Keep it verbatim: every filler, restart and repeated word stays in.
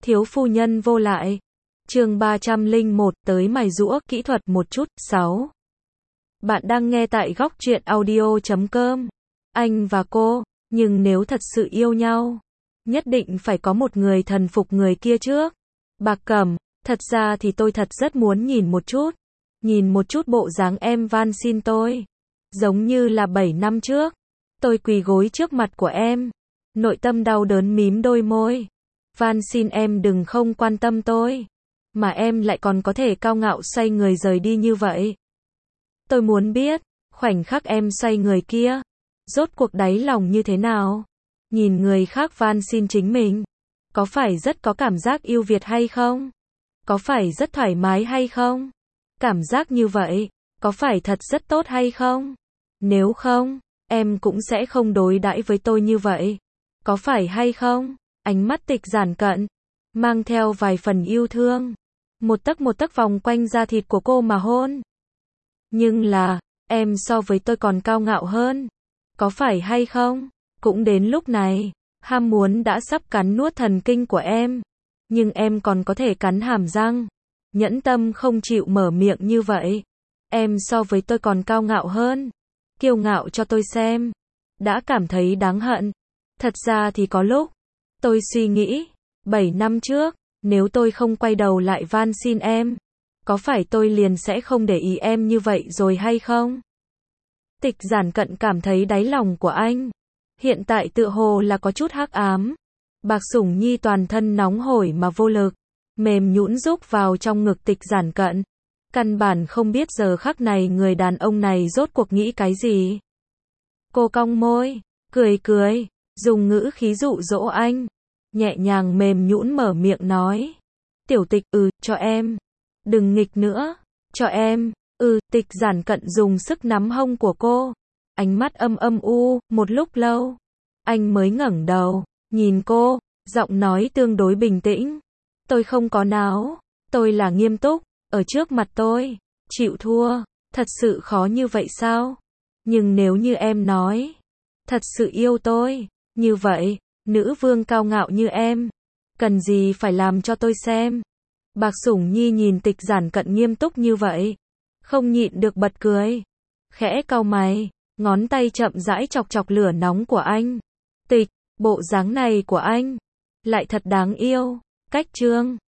Thiếu phu nhân vô lại. Chương ba trăm lẻ một, tới mài giũa kỹ thuật một chút. sáu. Bạn đang nghe tại góc truyện audio chấm com. Anh và cô, nhưng nếu thật sự yêu nhau, nhất định phải có một người thần phục người kia trước. Bạc Cẩm, thật ra thì tôi thật rất muốn nhìn một chút. Nhìn một chút bộ dáng em van xin tôi. Giống như là bảy năm trước. Tôi quỳ gối trước mặt của em. Nội tâm đau đớn mím đôi môi. Van xin em đừng không quan tâm tôi. Mà em lại còn có thể cao ngạo xoay người rời đi như vậy. Tôi muốn biết, khoảnh khắc em xoay người kia, rốt cuộc đáy lòng như thế nào? Nhìn người khác van xin chính mình, có phải rất có cảm giác yêu Việt hay không? Có phải rất thoải mái hay không? Cảm giác như vậy, có phải thật rất tốt hay không? Nếu không, em cũng sẽ không đối đãi với tôi như vậy. Có phải hay không? Ánh mắt Tịch Giản Cận, mang theo vài phần yêu thương. Một tấc một tấc vòng quanh da thịt của cô mà hôn. Nhưng là, em so với tôi còn cao ngạo hơn. Có phải hay không? Cũng đến lúc này, ham muốn đã sắp cắn nuốt thần kinh của em. Nhưng em còn có thể cắn hàm răng. Nhẫn tâm không chịu mở miệng như vậy. Em so với tôi còn cao ngạo hơn. Kiêu ngạo cho tôi xem. Đã cảm thấy đáng hận. Thật ra thì có lúc, tôi suy nghĩ, bảy năm trước, nếu tôi không quay đầu lại van xin em, có phải tôi liền sẽ không để ý em như vậy rồi hay không? Tịch Giản Cận cảm thấy đáy lòng của anh hiện tại tựa hồ là có chút hắc ám. Bạc Sủng Nhi toàn thân nóng hổi mà vô lực, mềm nhũn rúc vào trong ngực Tịch Giản Cận. Căn bản không biết giờ khắc này người đàn ông này rốt cuộc nghĩ cái gì. Cô cong môi, cười cười, dùng ngữ khí dụ dỗ anh, nhẹ nhàng mềm nhũn mở miệng nói. Tiểu Tịch, ừ, cho em. Đừng nghịch nữa, cho em. Ừ, Tịch Giản Cận dùng sức nắm hông của cô. Ánh mắt âm âm u, một lúc lâu. Anh mới ngẩng đầu, nhìn cô, giọng nói tương đối bình tĩnh. Tôi không có náo, tôi là nghiêm túc, ở trước mặt tôi. Chịu thua, thật sự khó như vậy sao? Nhưng nếu như em nói, thật sự yêu tôi, như vậy, nữ vương cao ngạo như em, cần gì phải làm cho tôi xem. Bạc Sủng Nhi nhìn Tịch Giản Cận nghiêm túc như vậy, không nhịn được bật cười. Khẽ cau mày, ngón tay chậm rãi chọc chọc lửa nóng của anh. Tịch, bộ dáng này của anh, lại thật đáng yêu. Cách chương